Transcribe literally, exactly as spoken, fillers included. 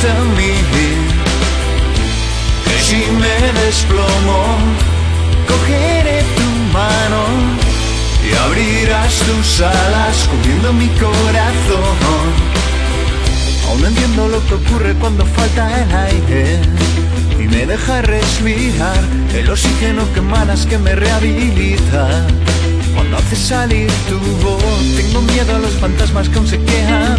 en mí, que si me desplomo, cogeré tu mano y abrirás tus alas cubriendo mi corazón. Aún no entiendo lo que ocurre cuando falta el aire y me deja respirar el oxígeno que emanas que me rehabilita. Cuando haces salir tu voz, tengo miedo a los fantasmas que aún se quedan.